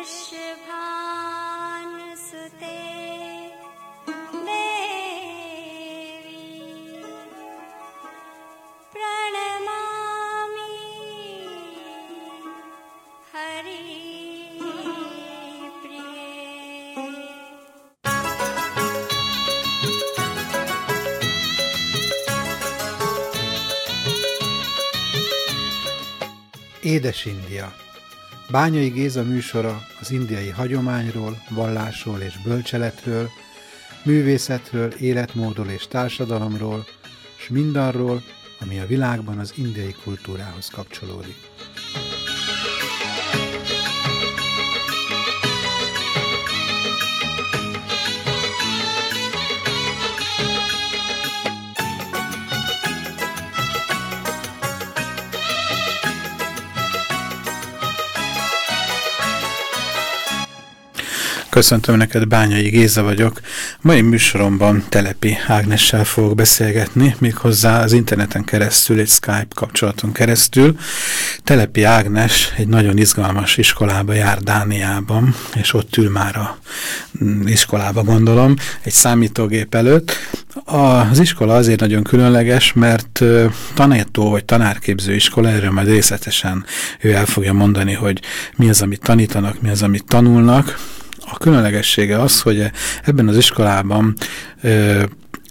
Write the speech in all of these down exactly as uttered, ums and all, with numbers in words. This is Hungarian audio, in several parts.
वृषभानुसुते देवी प्रणमामि हरिप्रिये। Édes India. Bányai Géza műsora az indiai hagyományról, vallásról és bölcseletről, művészetről, életmódról és társadalomról, s mindarról, ami a világban az indiai kultúrához kapcsolódik. Köszöntöm neked, Bányai Géza vagyok. Mai műsoromban Telepi Ágnessel fogok beszélgetni, méghozzá az interneten keresztül, egy Skype kapcsolaton keresztül. Telepi Ágnes egy nagyon izgalmas iskolába jár Dániában, és ott ül már a iskolába, gondolom, egy számítógép előtt. Az iskola azért nagyon különleges, mert tanító vagy tanárképző iskola, erről majd részletesen ő el fogja mondani, hogy mi az, amit tanítanak, mi az, amit tanulnak. A különlegessége az, hogy ebben az iskolában ö,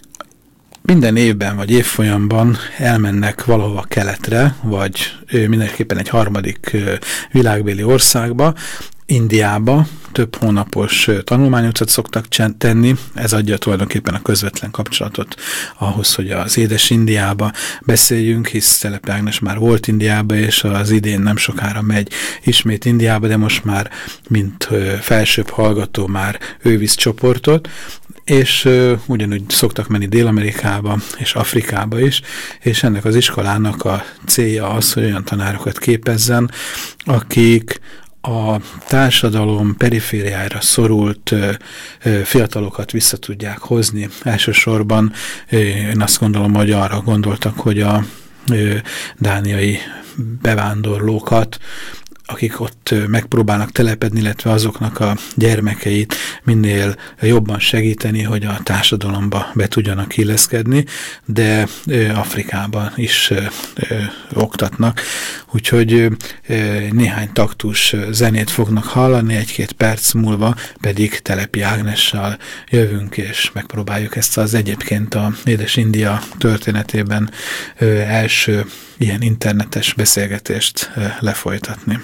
minden évben vagy évfolyamban elmennek valahova keletre, vagy ö, mindenképpen egy harmadik ö, világbéli országba, Indiába, több hónapos tanulmányutat szoktak tenni, ez adja tulajdonképpen a közvetlen kapcsolatot ahhoz, hogy az Édes Indiába beszéljünk, hisz Telepi Ágnes már volt Indiába, és az idén nem sokára megy ismét Indiába, de most már, mint felsőbb hallgató, már ő visz csoportot, és uh, ugyanúgy szoktak menni Dél-Amerikába és Afrikába is, és ennek az iskolának a célja az, hogy olyan tanárokat képezzen, akik a társadalom perifériára szorult ö, ö, fiatalokat vissza tudják hozni. Elsősorban ö, én azt gondolom, hogy arra gondoltak, hogy a ö, dániai bevándorlókat, akik ott megpróbálnak telepedni, illetve azoknak a gyermekeit minél jobban segíteni, hogy a társadalomba be tudjanak illeszkedni, de ö, Afrikában is ö, ö, oktatnak. Úgyhogy ö, néhány taktus zenét fognak hallani, egy-két perc múlva pedig Telepi Ágnessal jövünk, és megpróbáljuk ezt az egyébként a Édes India történetében ö, első ilyen internetes beszélgetést ö, lefolytatni.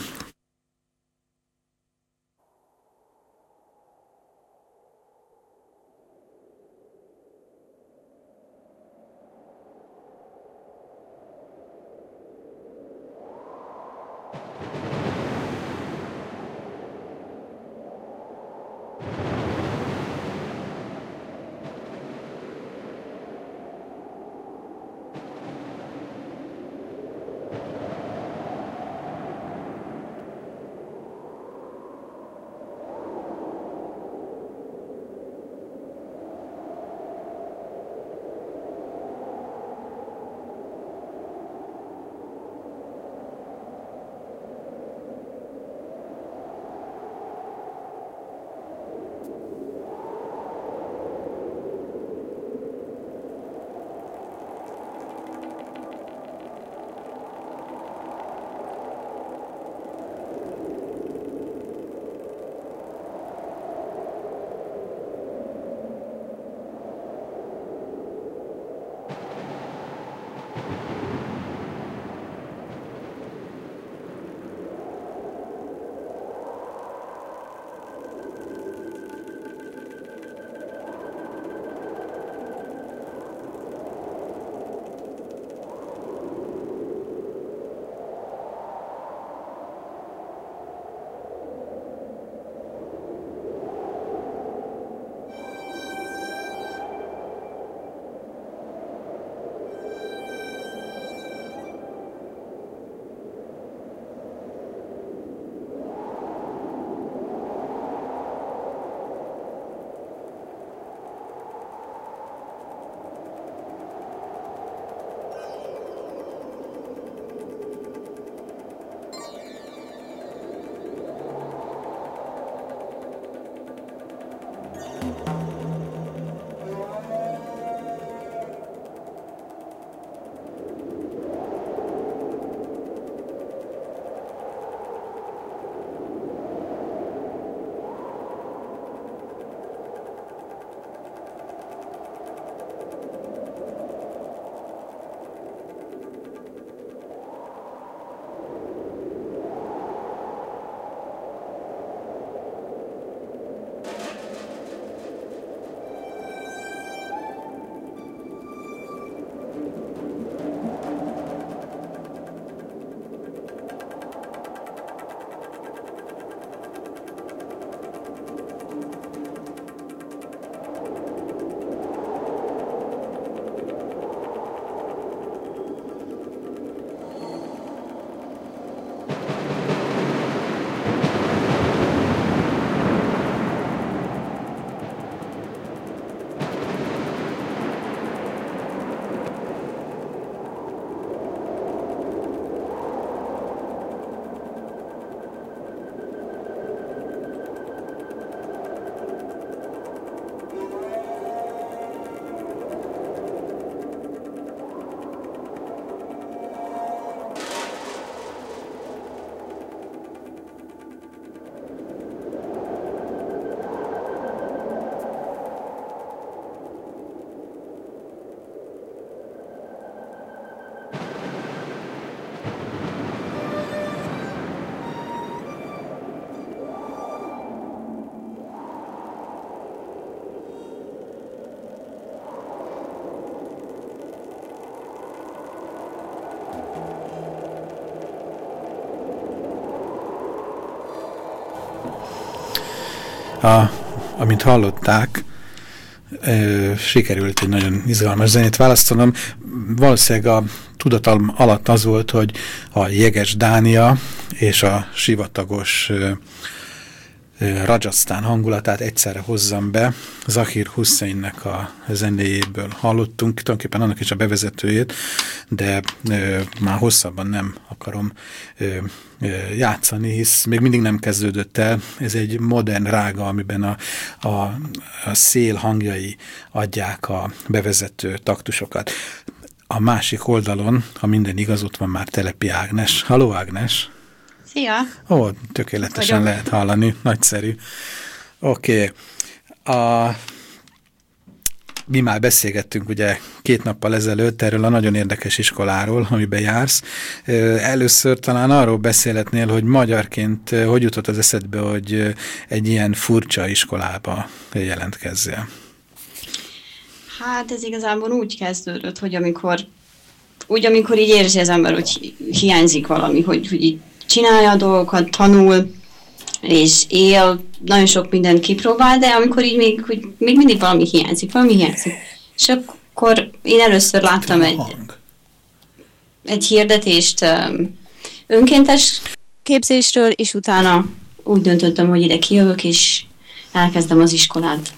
A, amint hallották, ö, sikerült egy nagyon izgalmas zenét választanom. Valószínűleg a tudatalom alatt az volt, hogy a jeges Dánia és a sivatagos ö, Rajasztán hangulatát egyszerre hozzam be. Zakir Husseinnek a zenéjéből hallottunk, tulajdonképpen annak is a bevezetőjét, de ö, már hosszabban nem akarom ö, ö, játszani, hisz még mindig nem kezdődött el. Ez egy modern rága, amiben a, a, a szél hangjai adják a bevezető taktusokat. A másik oldalon, ha minden igaz, ott van már Telepi Ágnes. Halló, Ágnes! Szia! Ó, tökéletesen lehet hallani, nagyszerű. Oké, okay. Mi már beszélgettünk ugye két nappal ezelőtt erről a nagyon érdekes iskoláról, amiben jársz. Először talán arról beszélhetnél, hogy magyarként hogy jutott az eszedbe, hogy egy ilyen furcsa iskolába jelentkezzél? Hát ez igazából úgy kezdődött, hogy amikor, úgy amikor így érzi az ember, hogy hiányzik valami, hogy, hogy így csinálja a dolgokat, tanul, és él, nagyon sok mindent kipróbál, de amikor így még, hogy még mindig valami hiányzik, valami hiányzik. És akkor én először láttam egy, egy hirdetést um, önkéntes képzésről, és utána úgy döntöttem, hogy ide kijövök, és elkezdem az iskolát.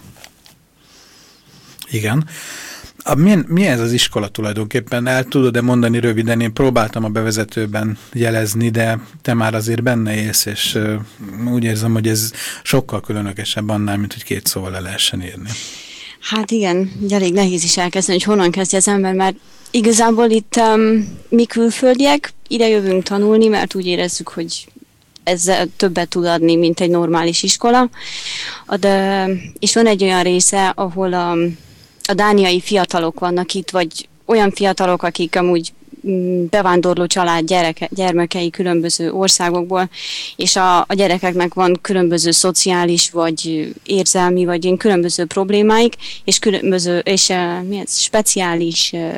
Igen. A, milyen, mi ez az iskola tulajdonképpen? El tudod-e mondani röviden? Én próbáltam a bevezetőben jelezni, de te már azért benne élsz, és uh, úgy érzem, hogy ez sokkal különlegesebb annál, mint hogy két szóval le lehessen írni. Hát igen, elég nehéz is elkezdeni, hogy honnan kezdje az ember, mert igazából itt um, mi külföldiek ide jövünk tanulni, mert úgy érezzük, hogy ezzel többet tud adni, mint egy normális iskola. De, és van egy olyan része, ahol a A dániai fiatalok vannak itt, vagy olyan fiatalok, akik amúgy bevándorló család gyereke, gyermekei különböző országokból, és a, a gyerekeknek van különböző szociális, vagy érzelmi, vagy ilyen különböző problémáik, és különböző, és uh, mi ez, speciális uh,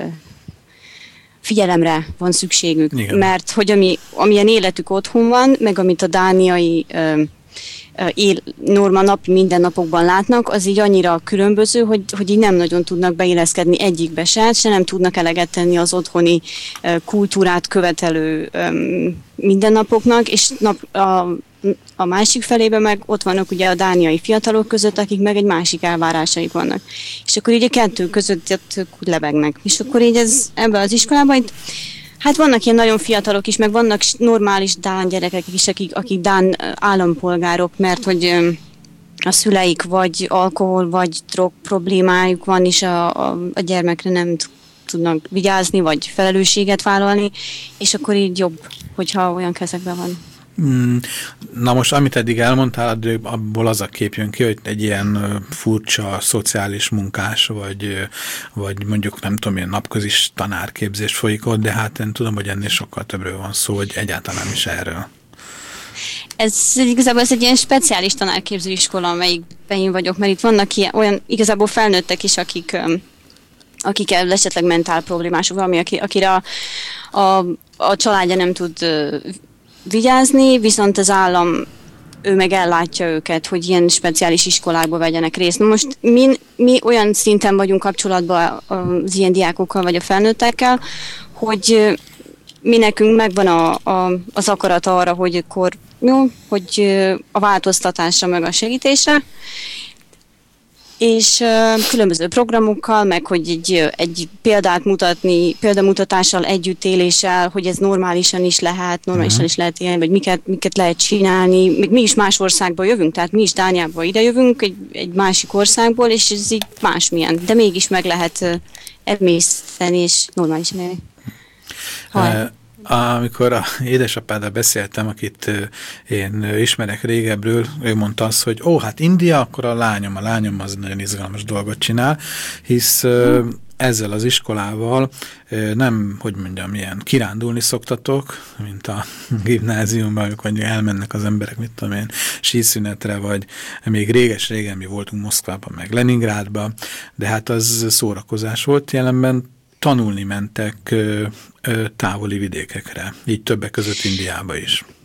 figyelemre van szükségük. Igen. Mert hogy ami, amilyen életük otthon van, meg amit a dániai uh, él, norma napi mindennapokban látnak, az így annyira különböző, hogy, hogy így nem nagyon tudnak beilleszkedni egyikbe se, se nem tudnak eleget tenni az otthoni uh, kultúrát követelő um, mindennapoknak, és nap, a, a másik felében meg ott vannak ugye a dániai fiatalok között, akik meg egy másik elvárásaik vannak. És akkor így a kettő között ők úgy lebegnek. És akkor így ez, ebben az iskolában itt hát vannak ilyen nagyon fiatalok is, meg vannak normális dán gyerekek is, akik, akik dán állampolgárok, mert hogy a szüleik vagy alkohol, vagy drog problémájuk van, és a, a, a gyermekre nem tudnak vigyázni, vagy felelősséget vállalni, és akkor így jobb, hogyha olyan kezekben van. Na most, amit eddig elmondtál, abból az a kép jön ki, hogy egy ilyen furcsa szociális munkás, vagy, vagy mondjuk nem tudom, ilyen napközis tanárképzés folyik ott, de hát én tudom, hogy ennél sokkal többről van szó, hogy egyáltalán is erről. Ez igazából ez egy ilyen speciális tanárképző iskola, amelyikben én vagyok, mert itt vannak ilyen, olyan igazából felnőttek is, akik, akik esetleg mentál problémások, valami, akire a, a, a családja nem tud vigyázni, viszont az állam, ő meg ellátja őket, hogy ilyen speciális iskolákba vegyenek részt. Na most mi, mi olyan szinten vagyunk kapcsolatban az ilyen diákokkal vagy a felnőttekkel, hogy mi nekünk megvan a, a, az akarata arra, hogy akkor jó, hogy a változtatásra meg a segítésre, és uh, különböző programokkal, meg hogy egy, egy példát mutatni, példamutatással, együttéléssel, hogy ez normálisan is lehet, normálisan uh-huh. is lehet élni, vagy miket, miket lehet csinálni. Még mi is más országból jövünk, tehát mi is Dániából ide jövünk, egy, egy másik országból, és ez így másmilyen. De mégis meg lehet uh, emészteni, és normálisan élni. Uh, amikor a édesapáddal beszéltem, akit én ismerek régebről, ő mondta azt, hogy ó, hát India, akkor a lányom, a lányom az nagyon izgalmas dolgot csinál, hisz ezzel az iskolával nem, hogy mondjam, ilyen kirándulni szoktatok, mint a gimnáziumban, amikor elmennek az emberek, mit tudom én, síszünetre, vagy még réges-régen mi voltunk Moszkvában, meg Leningrádban, de hát az szórakozás volt, jelenben tanulni mentek ö, ö, távoli vidékekre, így többek között Indiába is.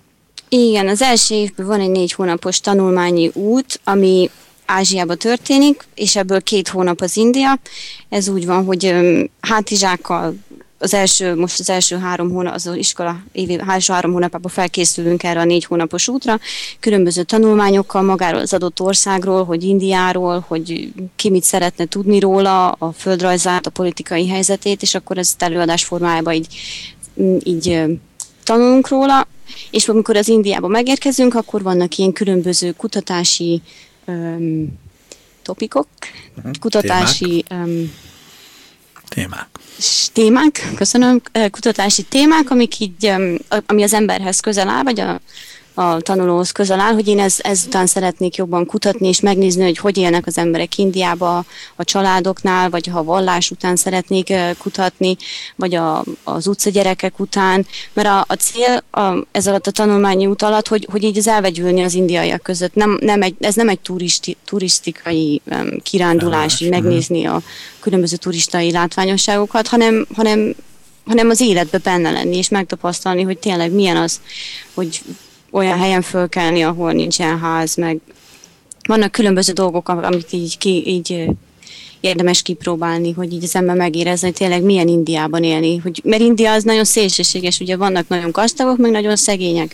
Igen, az első évben van egy négy hónapos tanulmányi út, ami Ázsiába történik, és ebből két hónap az India. Ez úgy van, hogy um, hátizsákkal az első, most az első három hónap, az iskola évi első három hónapában felkészülünk erre a négy hónapos útra, különböző tanulmányokkal magáról az adott országról, hogy Indiáról, hogy ki mit szeretne tudni róla, a földrajzát, a politikai helyzetét, és akkor ezt előadás formájában így, így tanulunk róla, és amikor az Indiába megérkezünk, akkor vannak ilyen különböző kutatási um, topikok, uh-huh. kutatási um, témák. témák, köszönöm, kutatási témák, amik így, ami az emberhez közel áll, vagy a, a tanulóhoz közel áll, hogy én ez, ezután szeretnék jobban kutatni, és megnézni, hogy hogy élnek az emberek Indiába a családoknál, vagy ha vallás után szeretnék kutatni, vagy a, az utcagyerekek után, mert a, a cél a, ez alatt a tanulmányi út alatt, hogy, hogy így az elvegyülni az indiaiak között. Nem, nem egy, ez nem egy turisti, turisztikai um, kirándulás, hogy megnézni a különböző turistai látványosságokat, hanem, hanem, hanem az életbe benne lenni, és megtapasztalni, hogy tényleg milyen az, hogy olyan helyen fölkelni, ahol nincsen ház, meg vannak különböző dolgok, amit így, ki, így érdemes kipróbálni, hogy így az ember megérezni, hogy tényleg milyen Indiában élni. Hogy, mert India az nagyon szélsőséges, ugye vannak nagyon gazdagok, meg nagyon szegények.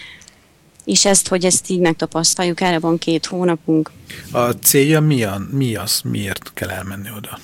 És ezt, hogy ezt így megtapasztaljuk, erre van két hónapunk. A célja mi, a, mi az, miért kell elmenni oda?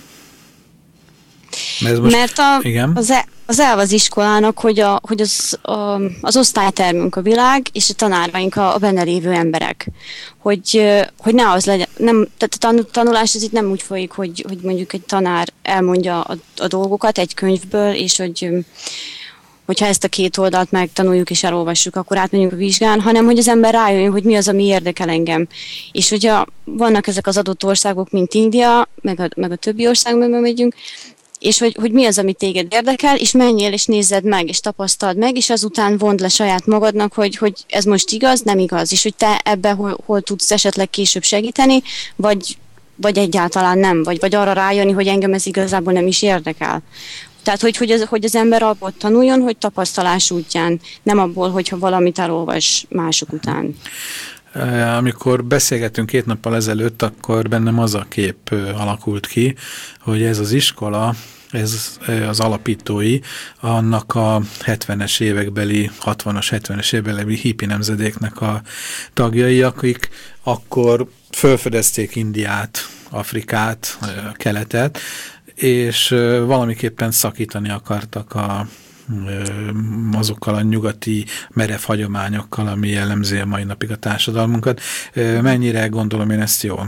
Mert, most, Mert a, igen? az, el, az elv az iskolának, hogy, a, hogy az, a, az osztálytermünk a világ, és a tanáraink a, a benne lévő emberek. Hogy, hogy ne az legyen, nem, tehát a tanulás ez itt nem úgy folyik, hogy, hogy mondjuk egy tanár elmondja a, a dolgokat egy könyvből, és hogy hogyha ezt a két oldalt megtanuljuk és elolvassuk, akkor átmegyünk a vizsgán, hanem hogy az ember rájöjjön, hogy mi az, ami érdekel engem. És hogyha vannak ezek az adott országok, mint India, meg a, meg a többi országban megyünk, és hogy, hogy mi az, ami téged érdekel, és menjél, és nézzed meg, és tapasztald meg, és azután vond le saját magadnak, hogy, hogy ez most igaz, nem igaz, és hogy te ebben hol, hol tudsz esetleg később segíteni, vagy, vagy egyáltalán nem, vagy, vagy arra rájönni, hogy engem ez igazából nem is érdekel. Tehát, hogy, hogy, az, hogy az ember abból tanuljon, hogy tapasztalás útján, nem abból, hogyha valamit elolvas mások után. Amikor beszélgettünk két nappal ezelőtt, akkor bennem az a kép alakult ki, hogy ez az iskola, ez az alapítói, annak a hetvenes évekbeli, hatvanas, hetvenes évekbeli hippi nemzedéknek a tagjai, akik akkor felfedezték Indiát, Afrikát, a keletet, és valamiképpen szakítani akartak a azokkal a nyugati merev hagyományokkal, ami jellemzi a mai napig a társadalmunkat. Mennyire gondolom én ezt jól?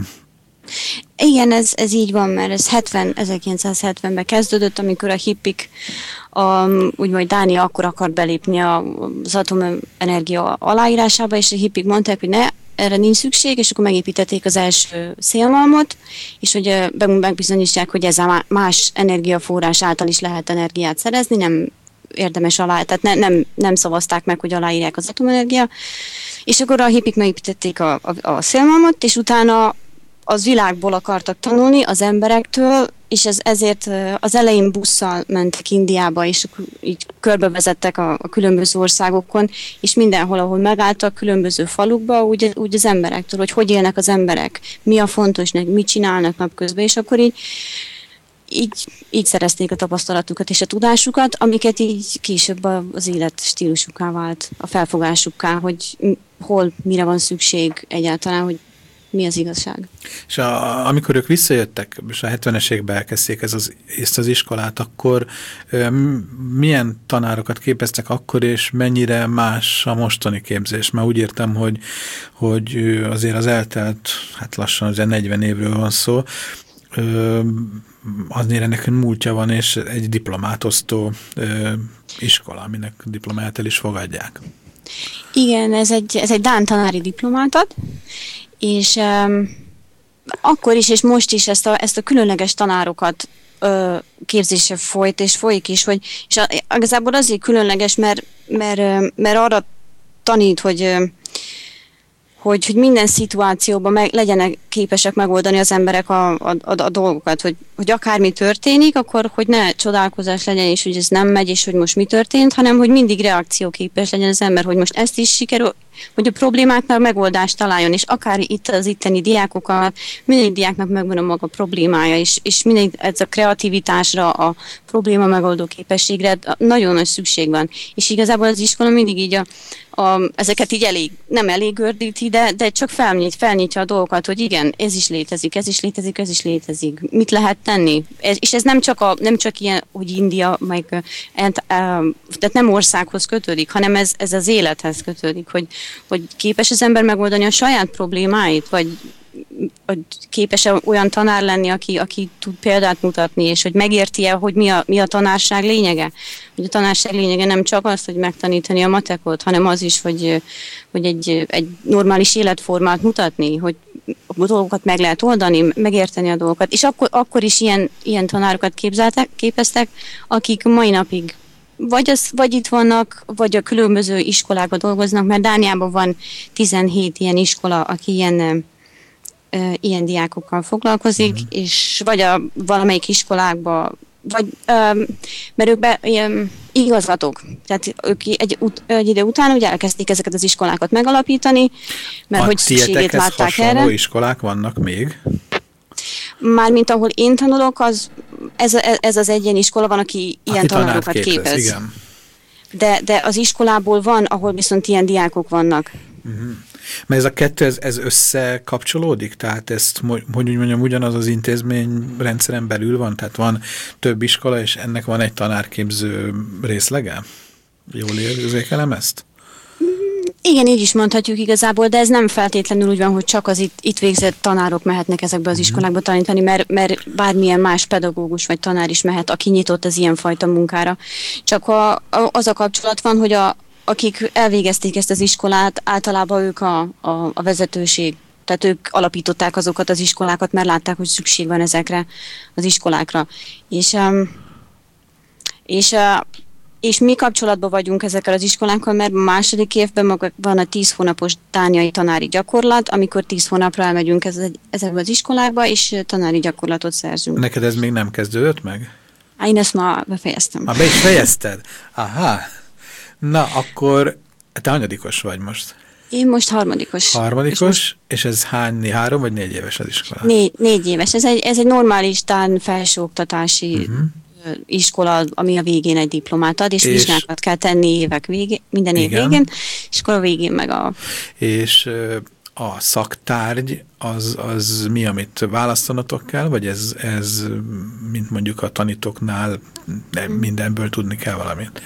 Igen, ez, ez így van, mert ez hetven, ezerkilencszázhetvenben kezdődött, amikor a hippik, a, úgymond Dánia akkor akart belépni az atomenergia aláírásába, és a hippik mondták, hogy ne, erre nincs szükség, és akkor megépítették az első szélmalmot, és hogy megbizonyítják, hogy ez a más energiaforrás által is lehet energiát szerezni, nem érdemes alá, tehát ne, nem, nem szavazták meg, hogy aláírják az atomenergia, és akkor a hippik megépítették a, a, a szélmalmot, és utána az világból akartak tanulni, az emberektől, és ez, ezért az elején busszal mentek Indiába, és így körbevezettek a, a különböző országokon, és mindenhol, ahol megálltak, különböző falukba, úgy, úgy az emberektől, hogy hogy élnek az emberek, mi a fontos, mit csinálnak napközben, és akkor így Így, így szerezték a tapasztalatukat és a tudásukat, amiket így később az élet stílusukká vált, a felfogásukká, hogy hol, mire van szükség egyáltalán, hogy mi az igazság. És a, amikor ők visszajöttek, és a hetvenes években elkezdték ez az, ezt az iskolát, akkor milyen tanárokat képeztek akkor, és mennyire más a mostani képzés? Már úgy értem, hogy, hogy azért az eltelt, hát lassan ugye negyven évről van szó, azért ennek múltja van, és egy diplomátosztó ö, iskola, aminek diplomáját el is fogadják. Igen, ez egy, ez egy dán tanári diplomátad, és um, akkor is, és most is ezt a, ezt a különleges tanárokat ö, képzése folyt, és folyik is, hogy, és a, igazából azért különleges, mert, mert, mert arra tanít, hogy Hogy, hogy minden szituációban meg legyenek képesek megoldani az emberek a, a, a, a dolgokat, hogy, hogy akármi történik, akkor hogy ne csodálkozás legyen, és hogy ez nem megy, és hogy most mi történt, hanem hogy mindig reakcióképes legyen az ember, hogy most ezt is sikerül, hogy a problémáknak megoldást találjon, és akár itt az itteni diákokat, mindig diáknak megvan a maga problémája, és, és mindig ez a kreativitásra, a probléma megoldó képességre nagyon nagy szükség van. És igazából az iskola mindig így a, a, ezeket így elég, nem elég gördíti, de, de csak felnyit, felnyitja a dolgokat, hogy igen, ez is létezik, ez is létezik, ez is létezik. Mit lehet tenni? Ez, és ez nem csak, a, nem csak ilyen, hogy India, meg, tehát nem országhoz kötődik, hanem ez, ez az élethez kötődik, hogy, hogy képes az ember megoldani a saját problémáit, vagy hogy képes-e olyan tanár lenni, aki, aki tud példát mutatni, és hogy megérti-e, hogy mi a, mi a tanárság lényege. Hogy a tanárság lényege nem csak az, hogy megtanítani a matekot, hanem az is, hogy, hogy egy, egy normális életformát mutatni, hogy a dolgokat meg lehet oldani, megérteni a dolgokat. És akkor, akkor is ilyen, ilyen tanárokat képzeltek, képeztek, akik mai napig vagy, az, vagy itt vannak, vagy a különböző iskolákban dolgoznak, mert Dániában van tizenhét ilyen iskola, aki ilyen ilyen diákokkal foglalkozik, mm. és vagy a valamelyik iskolákba, vagy, um, mert ők be, ilyen igazgatók. Tehát ők egy, ut, egy ide után ugye elkezdték ezeket az iskolákat megalapítani, mert a hogy szükségét látták erre. A iskolák vannak még? Mármint ahol én tanulok, az, ez, ez az egy ilyen iskola van, aki ilyen aki tanárokat képez. képez. Igen. De, de az iskolából van, ahol viszont ilyen diákok vannak. Mm. Mert ez a kettő, ez, ez összekapcsolódik? Tehát ezt, hogy úgy mondjam, ugyanaz az intézmény rendszeren belül van? Tehát van több iskola, és ennek van egy tanárképző részlege? Jól érzékelem ezt? Igen, így is mondhatjuk igazából, de ez nem feltétlenül úgy van, hogy csak az itt, itt végzett tanárok mehetnek ezekbe az iskolákba tanítani, mert, mert bármilyen más pedagógus vagy tanár is mehet, aki nyitott az ilyenfajta munkára. Csak a, a, az a kapcsolat van, hogy a akik elvégezték ezt az iskolát, általában ők a, a, a vezetőség. Tehát ők alapították azokat az iskolákat, mert látták, hogy szükség van ezekre az iskolákra. És, és, és mi kapcsolatban vagyunk ezekkel az iskolákkal, mert a második évben van a tíz hónapos dániai tanári gyakorlat, amikor tíz hónapra elmegyünk ezekbe az iskolákba, és tanári gyakorlatot szerzünk. Neked ez még nem kezdődött meg? Á, én ezt már befejeztem. Már be is fejezted? Aha. Na, akkor te hanyadikos vagy most? Én most harmadikos. Harmadikos, és, most... és ez hány, három vagy négy éves az iskola? Négy, négy éves. Ez egy, ez egy normális tán felsőoktatási uh-huh. iskola, ami a végén egy diplomát ad, és, és vizsgákat kell tenni évek végén, minden év igen. végén, és akkor a végén meg a... És a szaktárgy az, az mi, amit választanatok kell, vagy ez, ez mint mondjuk a tanítóknál mindenből tudni kell valamit?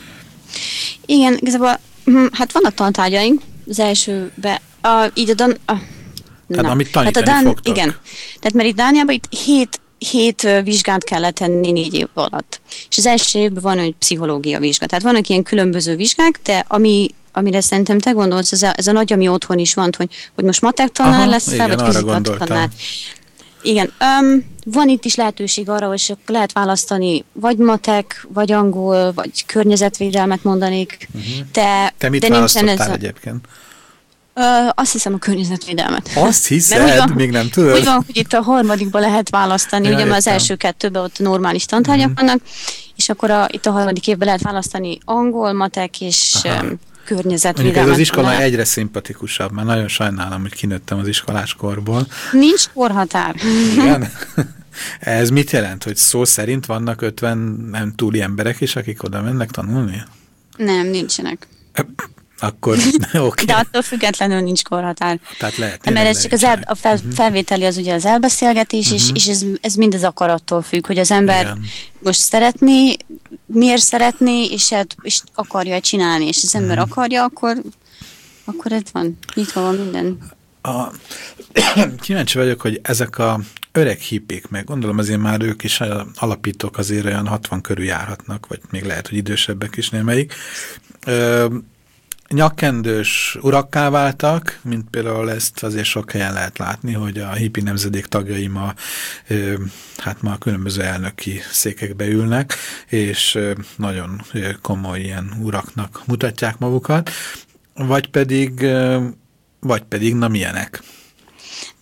Igen, igazából, hát vannak tantárgyaink, az elsőbe, a, így a, Dan, a, tehát na, amit tanítani hát a Dan, fogtok. Igen, tehát mert itt Dániában itt hét, hét vizsgát kellett tenni négy év alatt. És az első évben van egy pszichológia vizsga. Tehát vannak ilyen különböző vizsgák, de ami, amire szerintem te gondolsz, ez a, ez a nagy, ami otthon is van, hogy, hogy most matek tanár lesz fel, vagy fizika tanár. Igen, um, van itt is lehetőség arra, hogy lehet választani vagy matek, vagy angol, vagy környezetvédelmet mondanék. Uh-huh. De, Te mit de választottál ez a... egyébként? Uh, azt hiszem a környezetvédelmet. Azt hiszed? Van, még nem tudod? Úgy van, hogy itt a harmadikban lehet választani, ja, ugye már az első kettőben ott normális tantárgyak uh-huh. vannak, és akkor a, itt a harmadik évben lehet választani angol, matek és... Um, környezetvédelmet. Ez az iskola lehet. Egyre szimpatikusabb, mert nagyon sajnálom, hogy kinőttem az iskoláskorból. Nincs korhatár. Igen? Ez mit jelent, hogy szó szerint vannak ötven nem túli emberek is, akik oda mennek tanulni? Nem, nincsenek. Akkor oké. Okay. De attól függetlenül nincs korhatár. Tehát lehet. Mert ez csak az el, a fel, felvételi az ugye az elbeszélgetés, uh-huh. és, és ez, ez mind az akarattól függ, hogy az ember igen. most szeretné, miért szeretné, és, és akarja csinálni, és az ember uh-huh. akarja, akkor, akkor ez van. Nyitva van minden. A, kíváncsi vagyok, hogy ezek a öreg hippik, meg gondolom azért már ők is alapítók azért olyan hatvan körül járhatnak, vagy még lehet, hogy idősebbek is némelyik. Ö, nyakkendős urakká váltak, mint például ezt azért sok helyen lehet látni, hogy a hippi nemzedék tagjai ma, ö, hát ma a különböző elnöki székekbe ülnek, és ö, nagyon komoly ilyen uraknak mutatják magukat, vagy pedig, ö, vagy pedig na milyenek?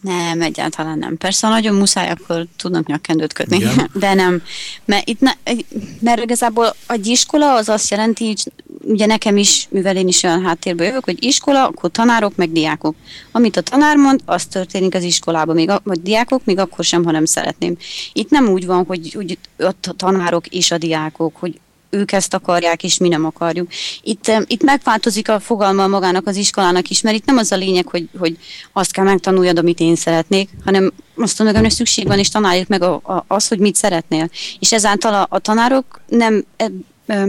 Nem, egyáltalán nem. Persze, ha nagyon muszáj, akkor tudnak nyakkendőt kötni, igen. De nem. Mert, itt ne, mert igazából egy iskola az azt jelenti, ugye nekem is, mivel én is olyan háttérből jövök, hogy iskola, akkor tanárok, meg diákok. Amit a tanár mond, az történik az iskolában, még a, vagy diákok, még akkor sem, ha nem szeretném. Itt nem úgy van, hogy úgy, ott a tanárok és a diákok, hogy ők ezt akarják, és mi nem akarjuk. Itt, itt megváltozik a fogalma magának az iskolának is, mert itt nem az a lényeg, hogy, hogy azt kell megtanuljad, amit én szeretnék, hanem azt mondom, hogy szükség van, és tanáljuk meg a, a, azt, hogy mit szeretnél. És ezáltal a, a tanárok nem e, e,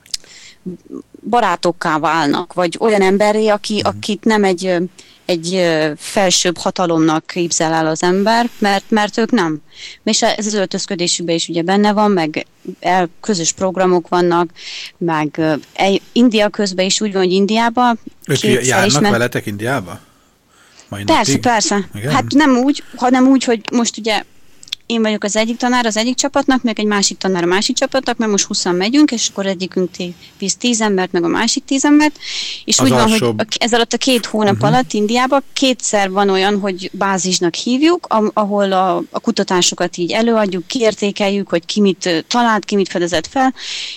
barátokká válnak, vagy olyan emberré, aki, akit nem egy... egy felsőbb hatalomnak képzel el az ember, mert, mert ők nem. És ez az öltözködésükben is ugye benne van, meg el, közös programok vannak, meg el, India közben is úgy van, hogy Indiába ők járnak ismer... veletek Indiába? Majd persze, napig? Persze. Igen? Hát nem úgy, hanem úgy, hogy most ugye én vagyok az egyik tanár az egyik csapatnak, meg egy másik tanár a másik csapatnak, mert most húszan megyünk, és akkor egyikünk visz tíz embert, meg a másik tíz embert, és az úgy van, alsóbb... hogy ez alatt a két hónap uh-huh. alatt Indiában kétszer van olyan, hogy bázisnak hívjuk, ahol a, a kutatásokat így előadjuk, kiértékeljük, hogy ki mit talált, ki mit fedezett fel,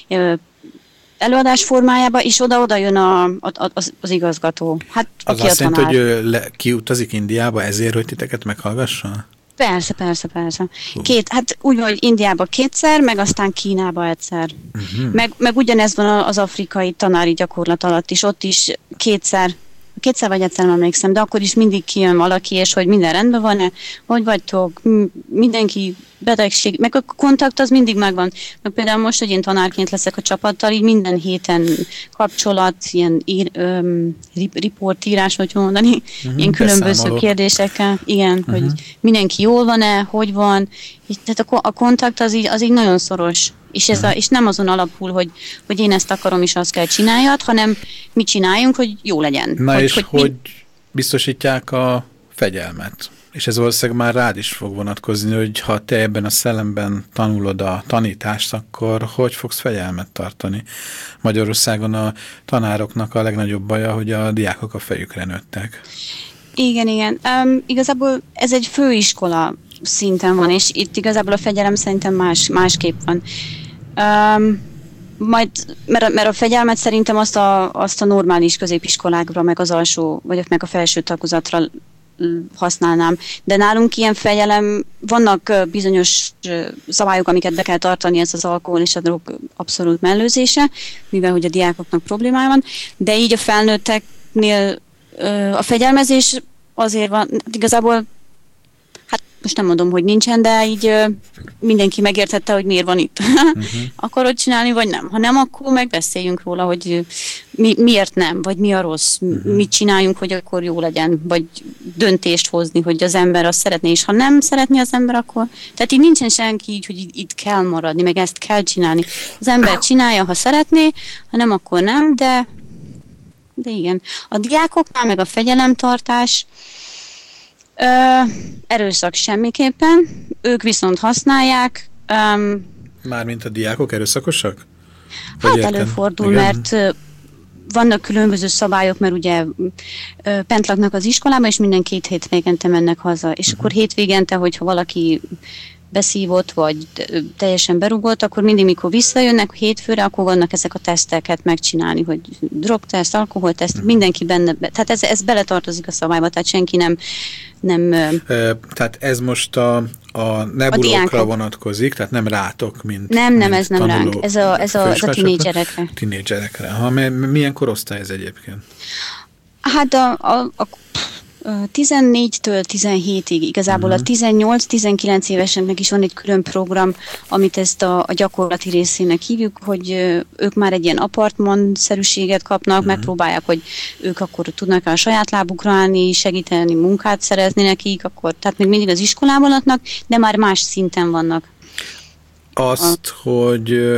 előadás formájába, és oda-oda jön a, a, az, az igazgató. Hát, az azt jelenti, hogy ő le, kiutazik Indiába ezért, hogy titeket meghallgasson? Persze, persze, persze. Két, hát úgy van, hogy Indiába kétszer, meg aztán Kínába egyszer. Uh-huh. Meg, meg ugyanez van az afrikai tanári gyakorlat alatt is, ott is kétszer, kétszer vagy egyszer emlékszem, de akkor is mindig kijön valaki, és hogy minden rendben van-e, hogy vagytok, mindenki betegség, meg a kontakt az mindig megvan. Meg például most, hogy én tanárként leszek a csapattal, így minden héten kapcsolat, ilyen ír, öm, riportírás, hogy mondani, uh-huh, ilyen különböző beszámolok. Kérdésekkel, igen, uh-huh. hogy mindenki jól van-e, hogy van, így, tehát a, a kontakt az így, az így nagyon szoros. És, ez a, és nem azon alapul, hogy, hogy én ezt akarom, és azt kell csináljad, hanem mi csináljunk, hogy jó legyen. Na hogy, és hogy, hogy mi... biztosítják a fegyelmet? És ez valószínűleg már rád is fog vonatkozni, hogy ha te ebben a szellemben tanulod a tanítást, akkor hogy fogsz fegyelmet tartani? Magyarországon a tanároknak a legnagyobb baja, hogy a diákok a fejükre nőttek. Igen, igen. Um, igazából ez egy főiskola szinten van, és itt igazából a fegyelem szerintem más, másképp van. Um, majd, mert, mert a fegyelmet szerintem azt a, azt a normális középiskolákra, meg az alsó, vagy meg a felső tagozatra használnám. De nálunk ilyen fegyelem, vannak bizonyos szabályok, amiket be kell tartani, ez az alkohol és a drog abszolút mellőzése, mivel hogy a diákoknak problémája van, de így a felnőtteknél a fegyelmezés azért van, igazából hát most nem mondom, hogy nincsen, de így mindenki megértette, hogy miért van itt. Uh-huh. Akarod csinálni, vagy nem? Ha nem, akkor megbeszéljünk róla, hogy mi, miért nem, vagy mi a rossz, uh-huh. mit csináljunk, hogy akkor jó legyen, vagy döntést hozni, hogy az ember azt szeretné, és ha nem szeretné az ember, akkor... Tehát így nincsen senki így, hogy itt kell maradni, meg ezt kell csinálni. Az ember csinálja, ha szeretné, ha nem, akkor nem, de, de igen. A diákoknál meg a fegyelemtartás, Ö, erőszak semmiképpen, ők viszont használják. Um, Mármint a diákok erőszakosak? Hát értem? Előfordul, igen. Mert uh, vannak különböző szabályok, mert ugye uh, bent laknak az iskolában, és minden két hétvégente mennek haza. És uh-huh. akkor hétvégente, hogyha valaki beszívott, vagy teljesen berúgott, akkor mindig, mikor visszajönnek hétfőre, akkor vannak ezek a teszteket megcsinálni, hogy drogteszt, alkoholteszt, uh-huh. mindenki benne, tehát ez, ez beletartozik a szabályba, tehát senki nem... nem e, tehát ez most a, a nebulókra vonatkozik, tehát nem rátok, mint Nem, nem, mint ez nem ránk, ez a, ez a, ez a tinédzserekre. Tinédzserekre. Ha, milyen korosztály ez egyébként? Hát a, a, a tizennégytől tizenhétig, igazából uh-huh. a tizennyolc-tizenkilenc éveseknek is van egy külön program, amit ezt a, a gyakorlati részének hívjuk, hogy ők már egy ilyen apartman-szerűséget kapnak, uh-huh. megpróbálják, hogy ők akkor tudnak a saját lábukra állni, segíteni, munkát szerezni nekik, akkor, tehát még mindig az iskolában laknak, de már más szinten vannak. Azt, a... hogy,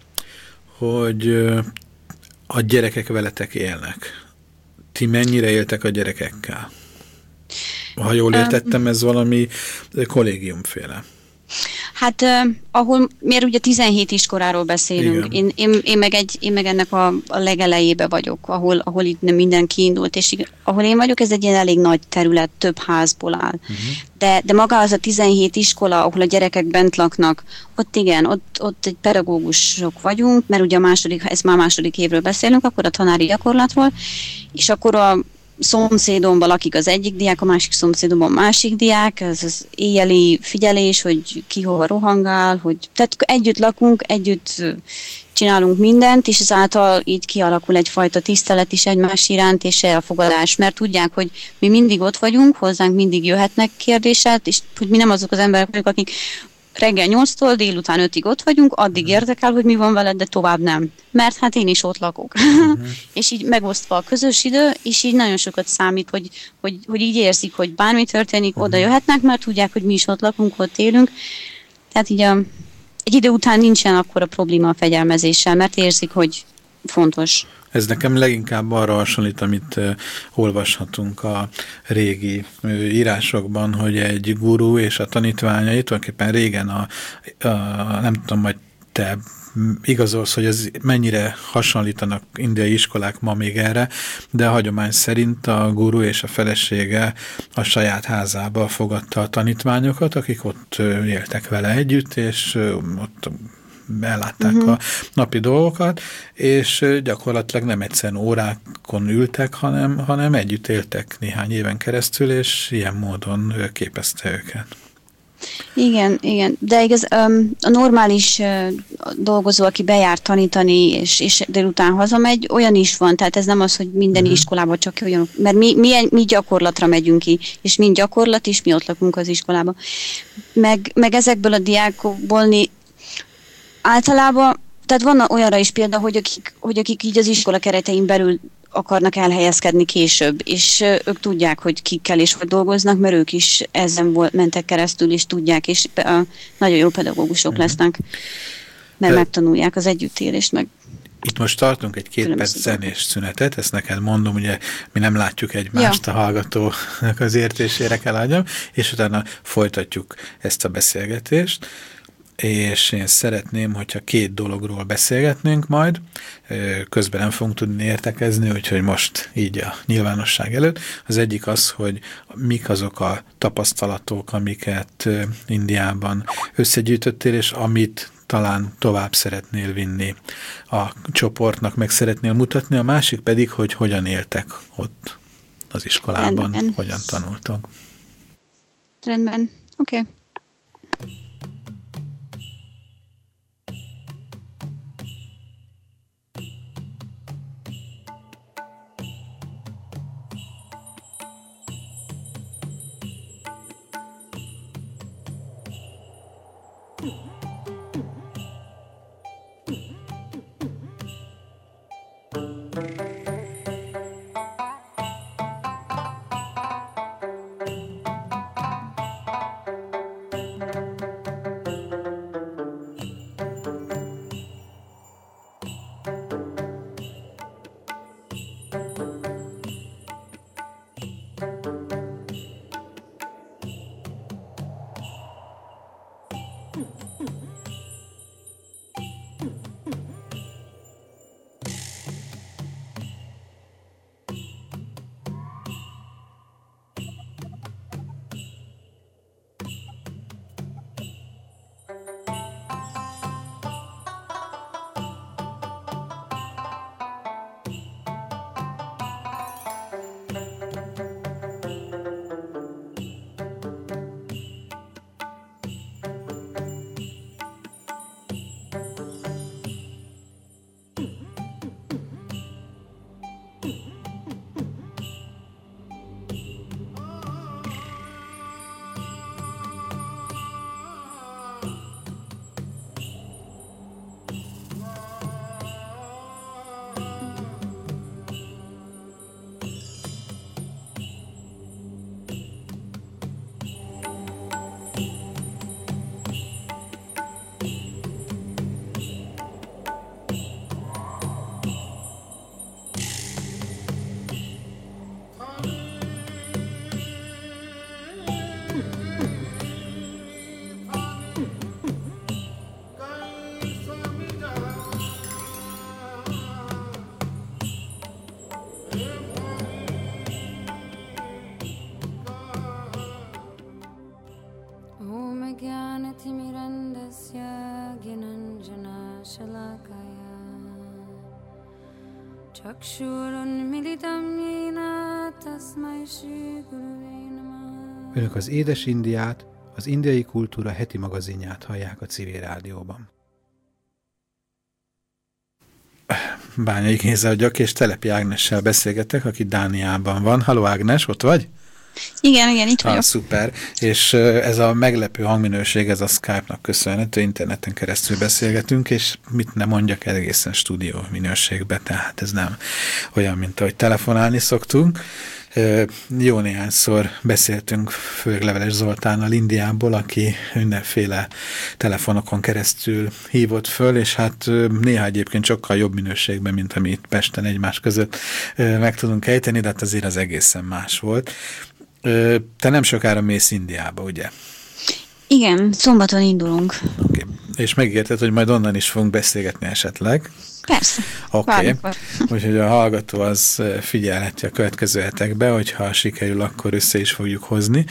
hogy a gyerekek veletek élnek. Ti mennyire éltek a gyerekekkel? Ha jól értettem, ez valami kollégiumféle. Hát uh, ahol, miért ugye tizenhét iskoláról beszélünk, én, én, én, meg egy, én meg ennek a, a legelejébe vagyok, ahol, ahol itt minden kiindult, és ahol én vagyok, ez egy ilyen elég nagy terület, több házból áll. Uh-huh. De, de maga az a tizenhét iskola, ahol a gyerekek bent laknak, ott igen, ott, ott egy pedagógusok vagyunk, mert ugye a második, ez már második évről beszélünk, akkor a tanári gyakorlatról, és akkor a szomszédomban lakik az egyik diák, a másik szomszédomban a másik diák, ez az éjjeli figyelés, hogy ki hova rohangál, hogy tehát együtt lakunk, együtt csinálunk mindent, és ezáltal így kialakul egyfajta tisztelet is egymás iránt, és elfogadás, mert tudják, hogy mi mindig ott vagyunk, hozzánk mindig jöhetnek kérdések, és hogy mi nem azok az emberek vagyunk, akik reggel nyolctól délután ötig ott vagyunk, addig érdekel, hogy mi van veled, de tovább nem. Mert hát én is ott lakok. Uh-huh. És így megosztva a közös idő, és így nagyon sokat számít, hogy, hogy, hogy így érzik, hogy bármi történik, uh-huh. oda jöhetnek, mert tudják, hogy mi is ott lakunk, ott élünk. Tehát így a, egy idő után nincsen akkora probléma a fegyelmezéssel, mert érzik, hogy fontos. Ez nekem leginkább arra hasonlít, amit uh, olvashatunk a régi uh, írásokban, hogy egy guru és a tanítványai, tulajdonképpen régen a, a nem tudom, hogy te igazolsz, hogy ez mennyire hasonlítanak indiai iskolák ma még erre, de a hagyomány szerint a guru és a felesége a saját házába fogadta a tanítványokat, akik ott uh, éltek vele együtt, és uh, ott ellátták uh-huh. a napi dolgokat, és gyakorlatilag nem egyszerűen órákon ültek, hanem, hanem együtt éltek néhány éven keresztül, és ilyen módon képezte őket. Igen, igen, de igaz, a normális dolgozó, aki bejár tanítani, és, és délután hazamegy, olyan is van, tehát ez nem az, hogy minden uh-huh. iskolában csak olyan, mert mi, mi, mi gyakorlatra megyünk ki, és mind gyakorlat is, mi ott lakunk az iskolába. Meg, meg ezekből a diákokból általában, tehát van olyanra is példa, hogy akik, hogy akik így az iskola keretein belül akarnak elhelyezkedni később, és ők tudják, hogy kikkel és hogy dolgoznak, mert ők is ezen volt, mentek keresztül, és tudják, és uh, nagyon jó pedagógusok uh-huh. lesznek, mert De megtanulják az együttélést, meg itt most tartunk egy két perc zenés szünetet, ezt neked mondom, ugye mi nem látjuk egymást, ja. a hallgatónak az értésére kell adjam, és utána folytatjuk ezt a beszélgetést. És én szeretném, hogyha két dologról beszélgetnénk majd, közben nem fogunk tudni értekezni, úgyhogy most így a nyilvánosság előtt. Az egyik az, hogy mik azok a tapasztalatok, amiket Indiában összegyűjtöttél, és amit talán tovább szeretnél vinni a csoportnak, meg szeretnél mutatni, a másik pedig, hogy hogyan éltek ott az iskolában, Rendben. hogyan tanultak. Rendben, oké. Okay. Önök az Édes Indiát, az Indiai Kultúra heti magazinját hallják a Civil Rádióban. Bányai Géza vagyok, és Telepi Ágnessel beszélgetek, aki Dániában van. Halló Ágnes, ott vagy? Igen, igen, itt vagyok. Ah, szuper. És ez a meglepő hangminőség, ez a Skype-nak köszönhető, interneten keresztül beszélgetünk, és mit nem mondjak, egészen stúdió minőségben, tehát ez nem olyan, mint ahogy telefonálni szoktunk. Jó néhányszor beszéltünk, főleg Leveles Zoltánnal Indiából, aki mindenféle telefonokon keresztül hívott föl, és hát néha egyébként sokkal jobb minőségben, mint amit Pesten egymás között meg tudunk ejteni, de hát azért az egészen más volt. Te nem sokára mész Indiába, ugye? Igen, szombaton indulunk. Okay. És megérted, hogy majd onnan is fogunk beszélgetni esetleg. Persze. Oké, okay. Úgyhogy a hallgató az figyelheti a következő hetekben, hogyha sikerül, akkor össze is fogjuk hozni.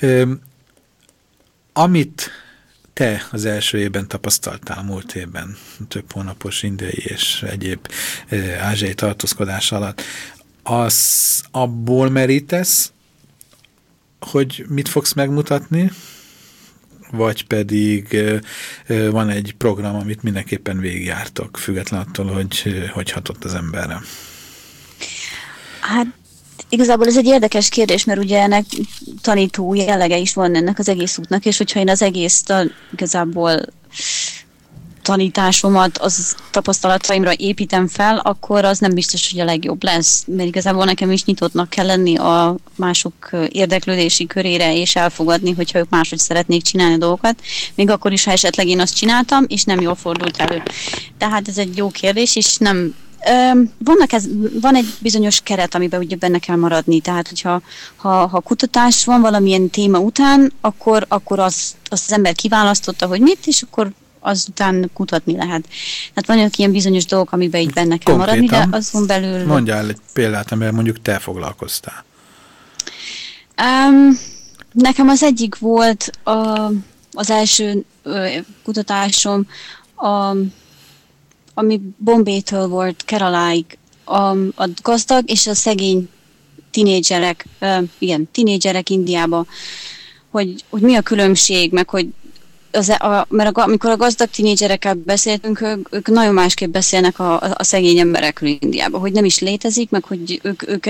Amit te az első évben tapasztaltál múlt évben, több hónapos indiai és egyéb ázsiai tartózkodás alatt, az abból merítesz, hogy mit fogsz megmutatni, vagy pedig van egy program, amit mindenképpen végigjártok, független attól, hogy hogy hatott az emberre? Hát igazából ez egy érdekes kérdés, mert ugye ennek tanító jellege is van ennek az egész útnak, és hogyha én az egész igazából tanításomat, az tapasztalataimra építem fel, akkor az nem biztos, hogy a legjobb lesz, mert igazából nekem is nyitottnak kell lenni a mások érdeklődési körére, és elfogadni, hogyha ők máshogy szeretnék csinálni dolgokat, még akkor is, ha esetleg én azt csináltam, és nem jól fordult elő. Tehát ez egy jó kérdés, és nem Vannak ez, van egy bizonyos keret, amiben ugye benne kell maradni, tehát hogyha ha, ha kutatás van valamilyen téma után, akkor, akkor azt, azt az ember kiválasztotta, hogy mit, és akkor azután kutatni lehet. Tehát vannak ilyen bizonyos dolgok, amiben így benne kell konkrétan maradni, de azon belül... Mondjál egy példát, amivel mondjuk te foglalkoztál. Um, nekem az egyik volt a, az első ö, kutatásom, a, ami Bombaytől volt Keraláig, a, a gazdag és a szegény tinédzserek, uh, igen, tinédzserek Indiába, hogy, hogy mi a különbség, meg hogy Az, a, mert a, amikor a gazdag tinédzserekkel beszéltünk, ők, ők nagyon másképp beszélnek a, a szegény emberekről Indiában, hogy nem is létezik, meg hogy ők, ők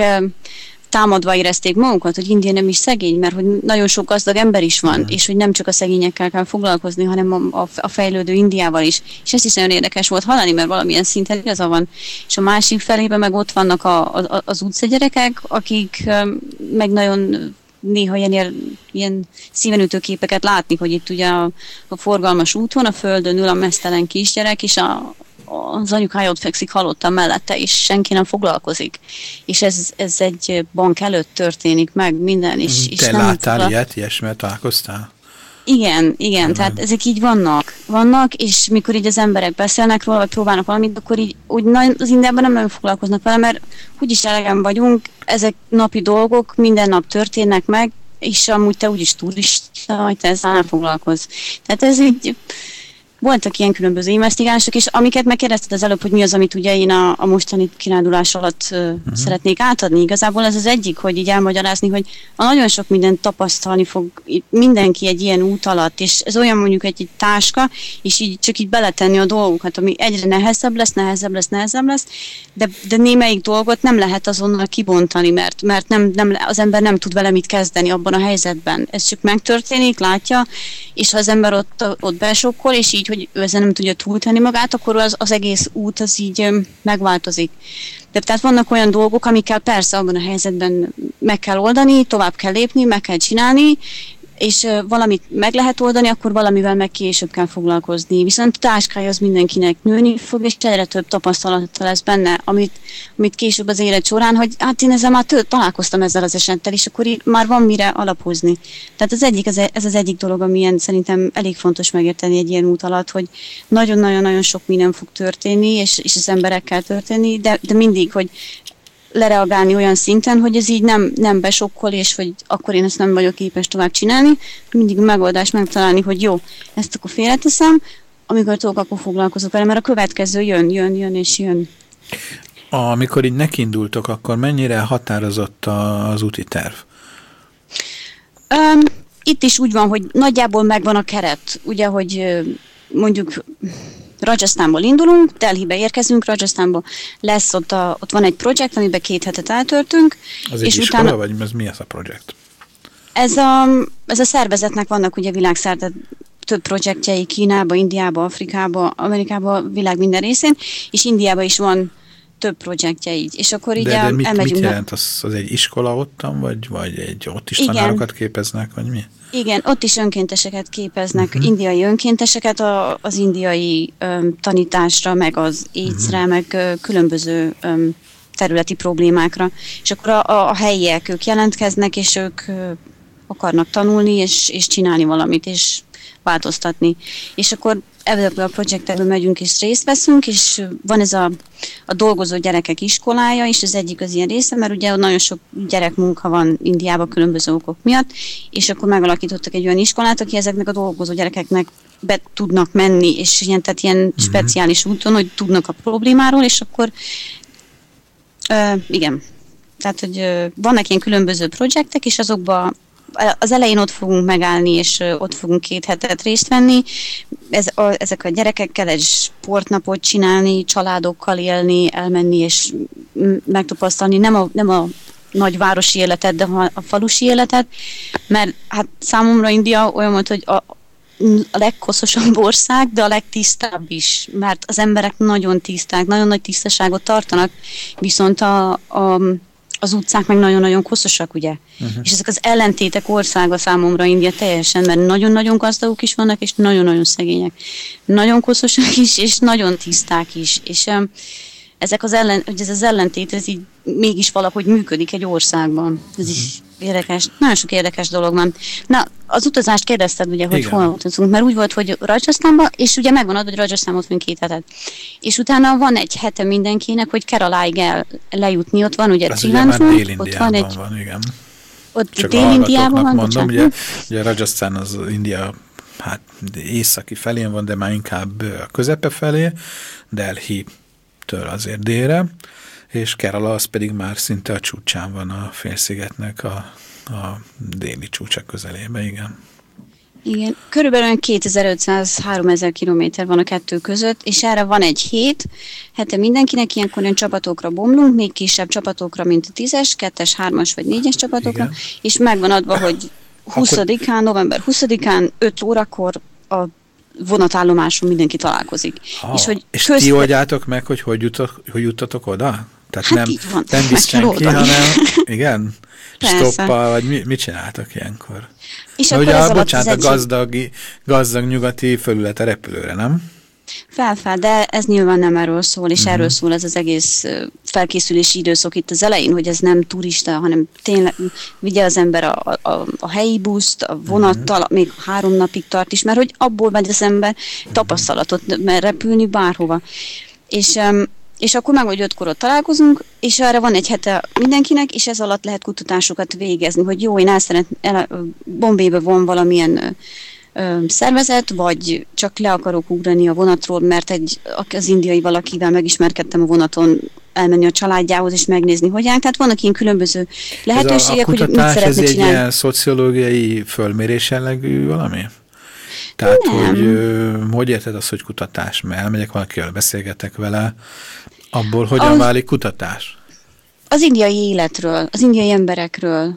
támadva érezték magukat, hogy India nem is szegény, mert hogy nagyon sok gazdag ember is van, mm. és hogy nem csak a szegényekkel kell foglalkozni, hanem a, a, a fejlődő Indiával is. És ez is nagyon érdekes volt hallani, mert valamilyen szinten igaza van. És a másik felében meg ott vannak a, a, az utcagyerekek, akik meg nagyon néha ilyen, ilyen szívenütő képeket látni, hogy itt ugye a, a forgalmas úton, a földön ül a meztelen kisgyerek, és a, az anyukája ott fekszik halottan mellette, és senki nem foglalkozik. És ez, ez egy bank előtt történik meg minden. És, és Te nem láttál tudod... ilyet, ilyesmivel találkoztál? Igen, igen, nem. Tehát ezek így vannak, vannak, és mikor így az emberek beszélnek róla, vagy próbálnak valamit, akkor így úgy az Indiában nem nagyon foglalkoznak vele, mert úgyis elegen vagyunk, ezek napi dolgok, minden nap történnek meg, és amúgy te úgyis turista vagy, te ezzel nem foglalkozz. Tehát ez így... Voltak ilyen különböző investigálások, és amiket megkérdezted az előbb, hogy mi az, amit ugye én a, a mostani kirándulás alatt uh, uh-huh. szeretnék átadni. Igazából ez az egyik, hogy így elmagyarázni, hogy a nagyon sok mindent tapasztalni fog mindenki egy ilyen út alatt, és ez olyan mondjuk egy, egy táska, és így csak így beletenni a dolgokat, ami egyre nehezebb lesz, nehezebb lesz, nehezebb lesz, de, de némelyik dolgot nem lehet azonnal kibontani, mert, mert nem, nem, az ember nem tud vele mit kezdeni abban a helyzetben. Ez csak megtörténik, látja, és ha az ember ott, ott besokkol, és így, hogy ő ezzel nem tudja túltenni magát, akkor az, az egész út az így megváltozik. De tehát vannak olyan dolgok, amikkel persze abban a helyzetben meg kell oldani, tovább kell lépni, meg kell csinálni, és valamit meg lehet oldani, akkor valamivel meg később kell foglalkozni. Viszont a táskája az mindenkinek nőni fog, és egyre több tapasztalata lesz benne, amit, amit később az élet során, hogy hát én ezzel már tő, találkoztam ezzel az esettel, és akkor már van mire alapozni. Tehát az egyik, ez az egyik dolog, amilyen szerintem elég fontos megérteni egy ilyen út alatt, hogy nagyon-nagyon-nagyon sok minden fog történni, és, és az emberekkel történni, de, de mindig, hogy lereagálni olyan szinten, hogy ez így nem, nem besokkol, és hogy akkor én ezt nem vagyok képes tovább csinálni, mindig a megoldást megtalálni, hogy jó, ezt akkor félreteszem, amikor tudok, akkor foglalkozok vele, mert a következő jön, jön, jön és jön. Amikor így nekindultok, akkor mennyire határozott az úti terv? Um, itt is úgy van, hogy nagyjából megvan a keret. Ugye, hogy mondjuk Rajasztánból indulunk, Delhibe érkezünk, Rajasztánból lesz ott, a, ott van egy projekt, amiben két hetet eltöltünk. Az egy iskola, utána, vagy ez mi ez a projekt? Ez a, ez a szervezetnek vannak ugye világszerte több projektjei Kínába, Indiába, Afrikába, Amerikába, világ minden részén, és Indiába is van több projektje így. És akkor így de, de mit, elmegyünk. mit jelent? Az, az egy iskola ottan, vagy, vagy egy, ott is Igen. tanárokat képeznek, vagy mi? Igen, ott is önkénteseket képeznek, uh-huh. indiai önkénteseket a, az indiai öm, tanításra, meg az AIDS-re, uh-huh. meg ö, különböző öm, területi problémákra. És akkor a, a, a helyiek, ők jelentkeznek, és ők ö, akarnak tanulni, és, és csinálni valamit, és változtatni. És akkor ebből a projektekből megyünk és részt veszünk, és van ez a, a dolgozó gyerekek iskolája, és az egyik az ilyen része, mert ugye nagyon sok gyerekmunka van Indiában különböző okok miatt, és akkor megalakítottak egy olyan iskolát, aki ezeknek a dolgozó gyerekeknek be tudnak menni, és ilyen, tehát ilyen mm-hmm. speciális úton, hogy tudnak a problémáról, és akkor ö, igen. Tehát, hogy ö, vannak ilyen különböző projektek, és azokban az elején ott fogunk megállni, és ott fogunk két hetet részt venni. Ez, a, ezek a gyerekekkel egy sportnapot csinálni, családokkal élni, elmenni és megtapasztalni nem a, nem a nagyvárosi életet, de a falusi életet, mert hát számomra India olyan volt, hogy a, a legkoszosabb ország, de a legtisztább is, mert az emberek nagyon tiszták, nagyon nagy tisztaságot tartanak, viszont a, a az utcák meg nagyon-nagyon koszosak, ugye? Uh-huh. És ezek az ellentétek országa számomra India teljesen, mert nagyon-nagyon gazdagok is vannak, és nagyon-nagyon szegények. Nagyon koszosak is, és nagyon tiszták is. És um, ezek az ellen, ez az ellentét, ez így mégis valahogy működik egy országban. Ez is érdekes, nagyon sok érdekes dolog van. Na, az utazást kérdezted, ugye, hogy hol utazunk, mert úgy volt, hogy Rajasztánban, és ugye megvan adva, hogy Rajasztánban vagyunk két hetet. És utána van egy hete mindenkinek, hogy Keraláig el lejutni, ott van ugye Trivandrum, ott van egy... Van, igen. Ott Dél-Indiában van, mondom, ugye, ugye Rajasztán az India hát északi felén van, de már inkább a közepe felé, Delhi-től azért délre, és Kerala az pedig már szinte a csúcsán van a félszigetnek a, a déli csúcsa közelébe, igen. Igen, körülbelül kétezer-ötszáz-háromezer kilométer van a kettő között, és erre van egy hét, hete mindenkinek, ilyenkor olyan csapatokra bomlunk, még kisebb csapatokra, mint a tízes, kettes, hármas vagy négyes csapatokra, igen. És megvan adva, hogy huszadikán, november huszadikán, öt órakor a vonatállomáson mindenki találkozik. Ah, és hogy és közt... ti oldjátok meg, hogy hogy, jutok, hogy juttatok oda? Tehát hát nem, van, nem visz senki, hanem igen? Stoppal, vagy mi, mit csináltak ilyenkor? És Na, ugye, a, bocsánat, a gazdag, gazdag nyugati fölület a repülőre, nem? Fel-fel, de ez nyilván nem erről szól, és uh-huh. erről szól ez az egész felkészülési időszak itt az elején, hogy ez nem turista, hanem tényleg vigye az ember a, a, a helyi buszt, a vonattal, uh-huh. még három napig tart is, mert hogy abból megy az ember tapasztalatot, mert repülni bárhova. És... Um, és akkor meg, hogy ötkor ott találkozunk, és erre van egy hete mindenkinek, és ez alatt lehet kutatásokat végezni, hogy jó, én el szeretném, Bombaybe van valamilyen ö, szervezet, vagy csak le akarok ugrani a vonatról, mert egy, az indiai valakivel megismerkedtem a vonaton, elmenni a családjához, és megnézni, hogy áll. Tehát vannak ilyen különböző lehetőségek, hogy mit szeretne csinálni. Ez egy ilyen szociológiai fölmérés jellegű valami? Tehát, nem. hogy ö, hogy érted azt, hogy kutatás? Mert elmegyek valakivel, beszélgetek vele, abból hogyan az, válik kutatás? Az indiai életről, az indiai emberekről.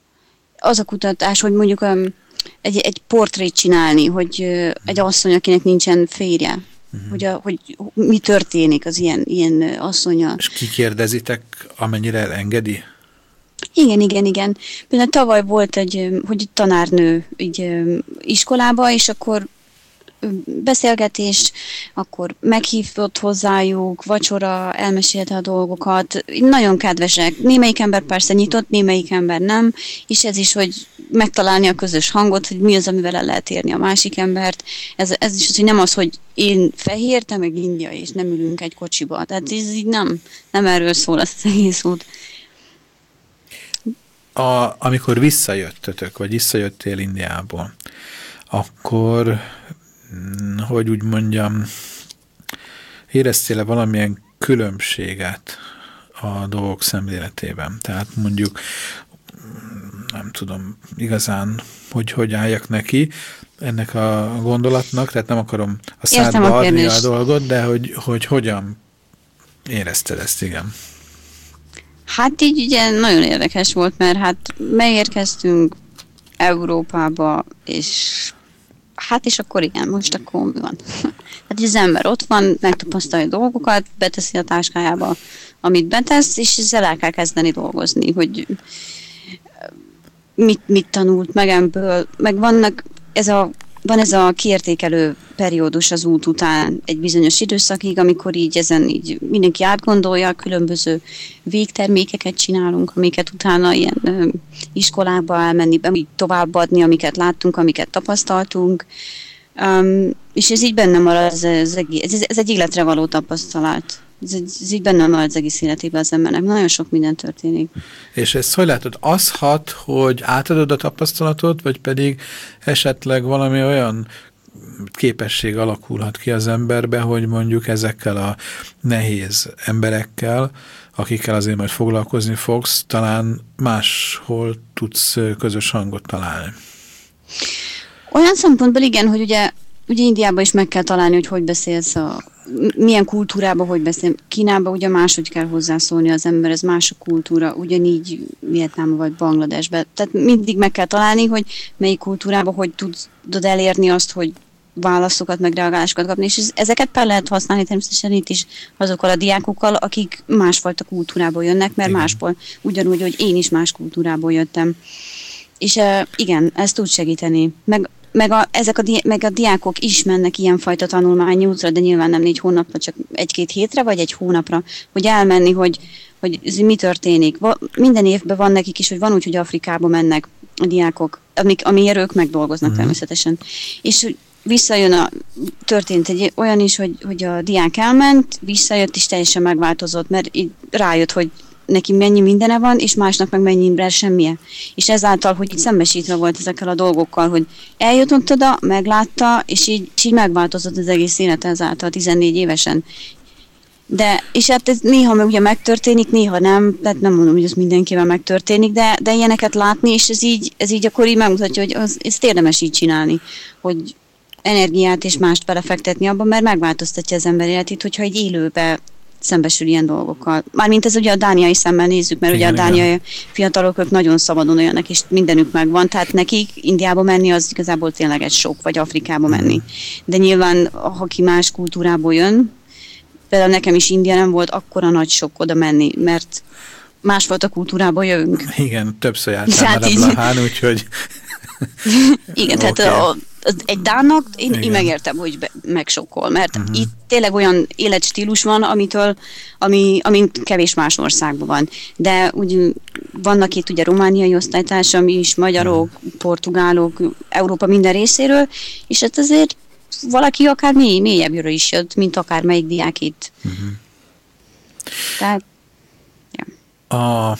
Az a kutatás, hogy mondjuk um, egy, egy portrét csinálni, hogy uh, egy asszony, akinek nincsen férje, uh-huh. hogy, a, hogy mi történik az ilyen, ilyen asszonnyal. És kikérdezitek, amennyire elengedi? Igen, igen, igen. Például tavaly volt egy, hogy tanárnő így, iskolába, és akkor beszélgetés, akkor meghívott hozzájuk, vacsora, elmesélte a dolgokat. Nagyon kedvesek. Némelyik ember persze nyitott, némelyik ember nem, és ez is, hogy megtalálni a közös hangot, hogy mi az, amivel el lehet érni a másik embert. Ez, ez is az, hogy nem az, hogy én fehér, te meg India, és nem ülünk egy kocsiba. Tehát ez így nem, nem erről szól az egész út. A, amikor visszajöttötök, vagy visszajöttél Indiából, akkor, hogy úgy mondjam, éreztél-e valamilyen különbséget a dolgok szemléletében. Tehát mondjuk, nem tudom igazán, hogy hogy álljak neki ennek a gondolatnak, tehát nem akarom a szádba adni a dolgot, de hogy, hogy hogyan érezted ezt, igen. Hát így ugye nagyon érdekes volt, mert hát megérkeztünk Európába, és hát és akkor igen, most akkor mi van? Hát az ember ott van, megtapasztalja dolgokat, beteszi a táskájába, amit betesz, és ezzel el kell kezdeni dolgozni, hogy mit, mit tanult meg ebből, meg vannak ez a, van ez a kiértékelő periódus az út után egy bizonyos időszakig, amikor így ezen így mindenki átgondolja, különböző végtermékeket csinálunk, amiket utána ilyen ö, iskolába elmenni, így továbbadni, amiket láttunk, amiket tapasztaltunk, um, és ez így benne marad, ez, ez, ez, ez egy életre való tapasztalat. Ez, ez így benne marad az egész életében az embernek. Nagyon sok minden történik. És ezt hogy látod? Az hat, hogy átadod a tapasztalatot, vagy pedig esetleg valami olyan képesség alakulhat ki az emberbe, hogy mondjuk ezekkel a nehéz emberekkel, akikkel azért majd foglalkozni fogsz, talán máshol tudsz közös hangot találni. Olyan szempontból igen, hogy ugye, ugye Indiában is meg kell találni, hogy hogy beszélsz, a, milyen kultúrában hogy beszél. Kínában ugye máshogy kell hozzászólni az ember, ez más a kultúra, ugyanígy Vietnámban vagy Bangladesben. Tehát mindig meg kell találni, hogy melyik kultúrában hogy tudod elérni azt, hogy válaszokat, meg reagálásokat kapni, és ezeket fel lehet használni természetesen itt is azokkal a diákokkal, akik másfajta kultúrából jönnek, mert igen. Másból, ugyanúgy, hogy én is más kultúrából jöttem. És uh, igen, ez tud segíteni. Meg, meg, a, ezek a, di- meg a diákok is mennek ilyenfajta tanulmányi útra, de nyilván nem négy hónapra, csak egy-két hétre, vagy egy hónapra, hogy elmenni, hogy, hogy mi történik. Va, minden évben van nekik is, hogy van úgy, hogy Afrikába mennek a diákok, amik, amiért ők megdolgoznak uh-huh. természetesen. És visszajön a, történt egy olyan is, hogy, hogy a diák elment, visszajött és teljesen megváltozott, mert így rájött, hogy neki mennyi mindene van, és másnak meg mennyi semmilyen. És ezáltal, hogy így szembesítve volt ezekkel a dolgokkal, hogy eljutott oda, meglátta, és így, és így megváltozott az egész élet ezáltal tizennégy évesen. De, és hát ez néha meg ugye megtörténik, néha nem, tehát nem mondom, hogy ez mindenkivel megtörténik, de, de ilyeneket látni, és ez így, ez így akkor így megmutatja, hogy az, ezt érdemes így csinálni, hogy energiát és mást belefektetni abban, mert megváltoztatja az ember életét, hogyha egy élőbe szembesül ilyen dolgokkal. Mármint ez ugye a dániai szemmel nézzük, mert igen, ugye a dániai igen. fiatalok ők nagyon szabadon olyanak, és mindenük megvan, tehát nekik Indiába menni az igazából tényleg egy sok, vagy Afrikába menni. Mm. De nyilván, ha ki más kultúrából jön, például nekem is India nem volt akkora nagy sok oda menni, mert másfajta kultúrából jövünk. Igen, többször jártál már a Blahán, úgyhogy... Igen, okay. Tehát a, egy dánnak én, én megértem, hogy be, megsokkol, mert uh-huh. itt tényleg olyan életstílus van, amitől, ami, ami kevés más országban van. De úgy vannak itt ugye romániai osztálytársam is, magyarok, uh-huh. portugálok, Európa minden részéről, és hát azért valaki akár mély, mélyebbről is jött, mint akár melyik diák itt. Uh-huh. Tehát, ja. A,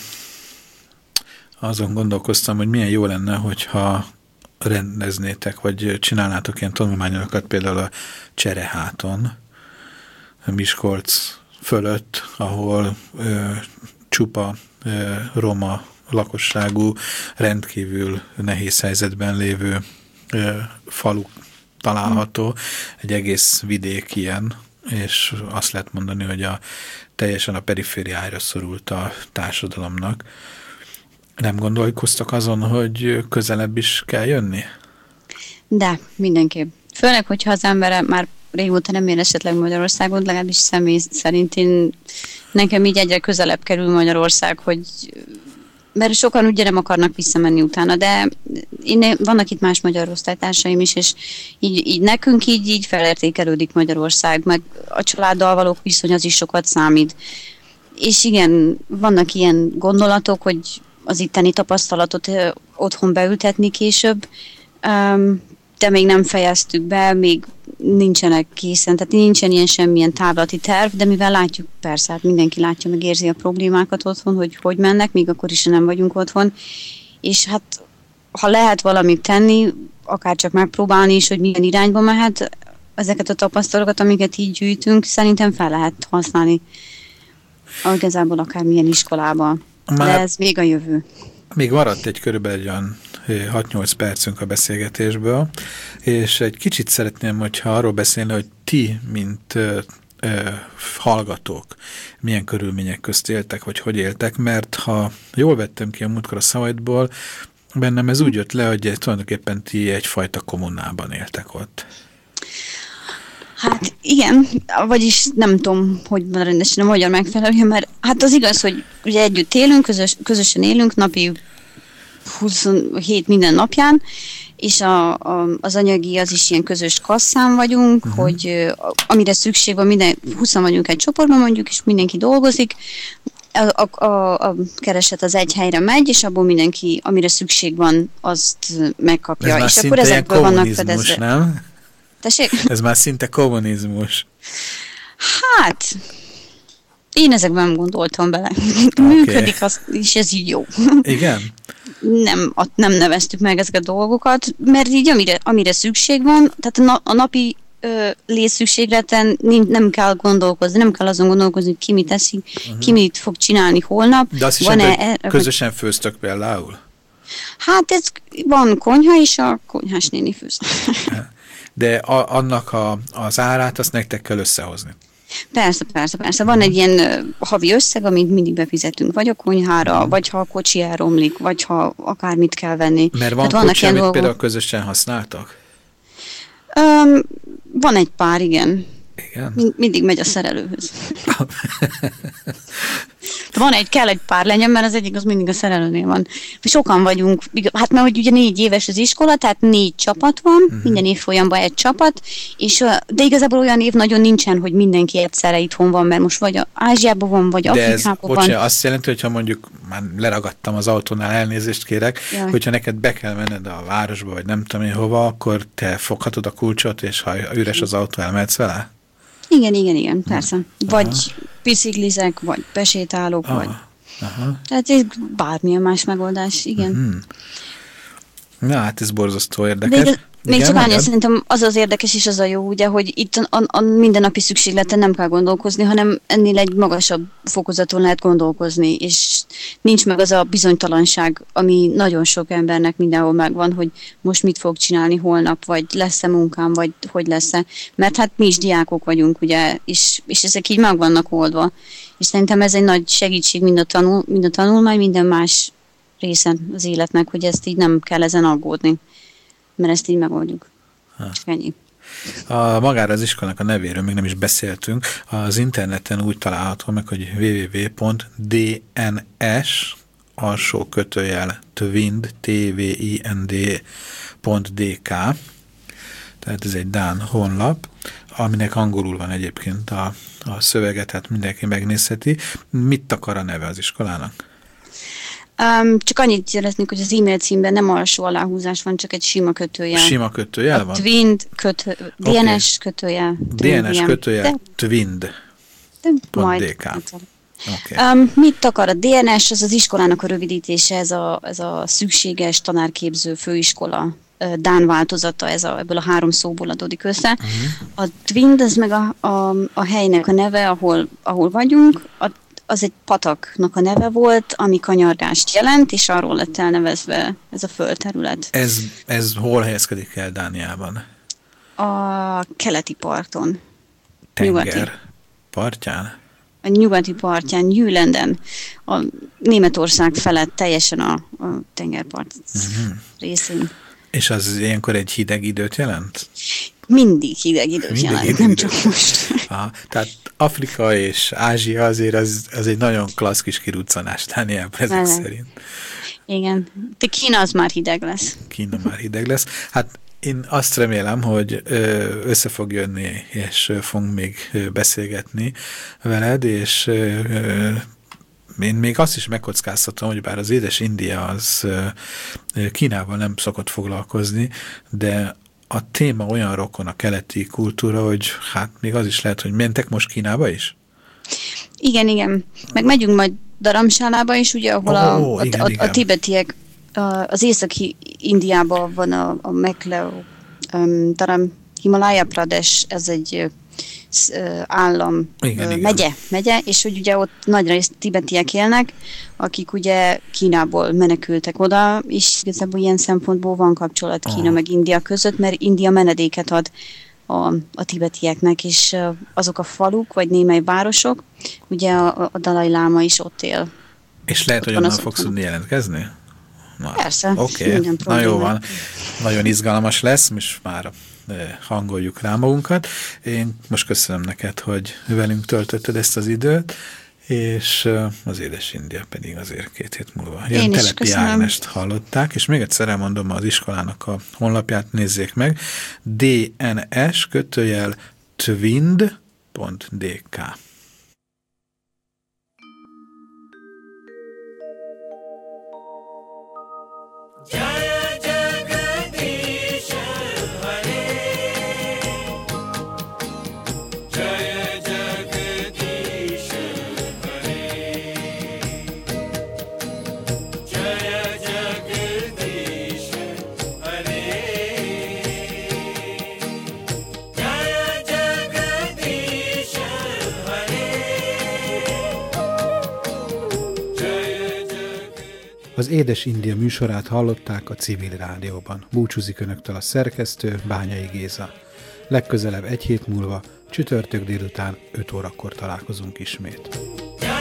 azon gondolkoztam, hogy milyen jó lenne, hogyha rendeznétek, vagy csinálnátok ilyen tanulmányokat például a Csereháton, a Miskolc fölött, ahol ö, csupa ö, roma lakosságú, rendkívül nehéz helyzetben lévő ö, falu található, egy egész vidék ilyen, és azt lehet mondani, hogy a, teljesen a perifériára szorult a társadalomnak. Nem gondolkoztak azon, hogy közelebb is kell jönni? De, mindenképp. Főleg, hogyha az ember már régóta nem ér esetleg Magyarországon, legalábbis személy szerint én, nekem így egyre közelebb kerül Magyarország, hogy mert sokan ugye nem akarnak visszamenni utána, de én, vannak itt más magyar osztálytársaim is, és így, így nekünk így, így felértékelődik Magyarország, meg a családdal való viszony az is sokat számít. És igen, vannak ilyen gondolatok, hogy az itteni tapasztalatot otthon beültetni később, de még nem fejeztük be, még nincsenek készen, tehát nincsen ilyen semmilyen távlati terv, de mivel látjuk, persze, hát mindenki látja, meg érzi a problémákat otthon, hogy hogy mennek, még akkor is nem vagyunk otthon, és hát ha lehet valamit tenni, akár csak megpróbálni is, hogy milyen irányba mehet, ezeket a tapasztalatokat, amiket így gyűjtünk, szerintem fel lehet használni. Igazából akármilyen iskolában. Már de ez még a jövő. Még maradt egy körülbelül egy olyan hat-nyolc percünk a beszélgetésből, és egy kicsit szeretném, hogyha arról beszélni, hogy ti, mint ö, ö, hallgatók, milyen körülmények közt éltek, vagy hogy éltek, mert ha jól vettem ki a múltkor a szavaidból, bennem ez úgy jött le, hogy tulajdonképpen ti egyfajta kommunában éltek ott. Hát igen, vagyis nem tudom, hogy van rendesen a magyar megfelelő, mert hát az igaz, hogy ugye együtt élünk, közös, közösen élünk napi huszonhét minden napján, és a, a, az anyagi az is ilyen közös kasszán vagyunk, uh-huh. hogy amire szükség van, minden, húszan vagyunk egy csoportban mondjuk, és mindenki dolgozik, a, a, a, a kereset az egy helyre megy, és abból mindenki, amire szükség van, azt megkapja. Ez és akkor ezekből vannak fedezve. Nem? Tessék? Ez már szinte kommunizmus. Hát, én ezekben nem gondoltam bele. Okay. Működik, az, és ez így jó. Igen? Nem, nem neveztük meg ezeket a dolgokat, mert így amire, amire szükség van, tehát a, na, a napi ö, létszükségleten nem kell gondolkozni, nem kell azon gondolkozni, hogy ki mit teszik, uh-huh. ki mit fog csinálni holnap. De azt hiszem, hogy e, közösen főztök például? Hát ez van konyha, és a konyhás néni főz. De a, annak a, az árát azt nektek kell összehozni. Persze, persze, persze. Van egy ilyen uh, havi összeg, amit mindig befizetünk, vagy a konyhára, vagy ha a kocsi elromlik, vagy ha akármit kell venni. Mert van hát kocsi, amit dolgok... például közösen használtak? Um, van egy pár, igen. Igen? Mind, mindig megy a szerelőhöz. Van egy, kell egy pár legyen, mert az egyik az mindig a szerelőnél van. Sokan vagyunk, hát mert hogy ugye négy éves az iskola, tehát négy csapat van, uh-huh. minden évfolyamban egy csapat, és, de igazából olyan év nagyon nincsen, hogy mindenki egyszerre itthon van, mert most vagy Ázsiában van, vagy Afrikában van. De ez azt jelenti, hogyha mondjuk, már leragadtam az autónál, elnézést kérek, Jaj. hogyha neked be kell menned a városba, vagy nem tudom én hova, akkor te foghatod a kulcsot, és ha üres az autó, elmehetsz vele? Igen, igen, igen, persze. Vagy aha. biciklizek, vagy besétálok, aha. vagy... Aha. Tehát ez bármilyen más megoldás, igen. Uh-huh. Na, hát ez borzasztó érdekes. De igaz, még csak annyi, szerintem az az érdekes és az a jó, ugye, hogy itt a, a mindennapi szükségleten nem kell gondolkozni, hanem ennél egy magasabb fokozaton lehet gondolkozni, és nincs meg az a bizonytalanság, ami nagyon sok embernek mindenhol megvan, hogy most mit fog csinálni holnap, vagy lesz-e munkám, vagy hogy lesz-e. Mert hát mi is diákok vagyunk, ugye, és, és ezek így meg vannak oldva. És szerintem ez egy nagy segítség mind a, tanul, mind a tanulmány, minden más része az életnek, hogy ezt így nem kell ezen aggódni, mert ezt így megoldjuk. Ha. Csak ennyi. A, magára az iskolának a nevéről még nem is beszéltünk. Az interneten úgy található meg, hogy double-u double-u double-u pont d n s alsó kötőjel twind t v i n d pont d k, tehát ez egy dán honlap, aminek angolul van egyébként a, a szöveget, tehát mindenki megnézheti. Mit akar a neve az iskolának? Um, csak annyit jeleznék, hogy az e-mail címben nem alsó aláhúzás van, csak egy sima kötőjel. Sima kötőjel a van? Twind kötő, dé en es okay. kötőjel. dé en es kötőjel, twind. Majd. Okay. Um, mit akar a dé en es? Az az iskolának a rövidítése, ez a, ez a szükséges tanárképző főiskola dán változata, ez a, ebből a három szóból adódik össze. Uh-huh. A Twind, ez meg a, a, a helynek a neve, ahol, ahol vagyunk, a az egy pataknak a neve volt, ami kanyargást jelent, és arról lett elnevezve ez a földterület. Ez, ez hol helyezkedik el Dániában? A keleti parton. Tenger nyugati. partján? A nyugati partján, Jülenden, a Németország felett teljesen a, a tengerpart uh-huh. részén. És az ilyenkor egy hideg időt jelent? Mindig hideg időt Mindig jelent, hideg nem időt. Csak most. Aha, tehát Afrika és Ázsia azért az, az egy nagyon klassz kis kiruccanás Dániában ezek Vele. szerint. Igen, de Kína az már hideg lesz. Kína már hideg lesz. Hát én azt remélem, hogy össze fog jönni, és fogunk még beszélgetni veled, és én még azt is megkockáztatom, hogy bár az édes India az Kínával nem szokott foglalkozni, de a téma olyan rokon a keleti kultúra, hogy hát még az is lehet, hogy mentek most Kínába is? Igen, igen. Meg megyünk majd Dharamsálába is, ugye, ahol oh, a, igen, a, a, a tibetiek, a, az északi Indiában van a, a Mekleo, um, Dharam, Himalaya Pradesh, ez egy állam, igen, igen. megye, megye, és hogy ugye ott nagy részt tibetiek élnek, akik ugye Kínából menekültek oda, és igazából ilyen szempontból van kapcsolat Kína oh. meg India között, mert India menedéket ad a, a tibetieknek, és azok a faluk, vagy némely városok, ugye a, a Dalai Láma is ott él. És lehet, hogy onnan fogsz tudni jelentkezni? Na, persze. Oké, okay. Na jó van. Nagyon izgalmas lesz, és már hangoljuk rá magunkat. Én most köszönöm neked, hogy velünk töltötted ezt az időt, és az Édes India pedig azért két hét múlva. Ilyen Telepi Ágnest hallották, és még egyszer elmondom az iskolának a honlapját, nézzék meg, dns kötőjel twind pont d k. Az Édes India műsorát hallották a Civil Rádióban. Búcsúzik önöktől a szerkesztő, Bányai Géza. Legközelebb egy hét múlva, csütörtök délután öt órakor találkozunk ismét.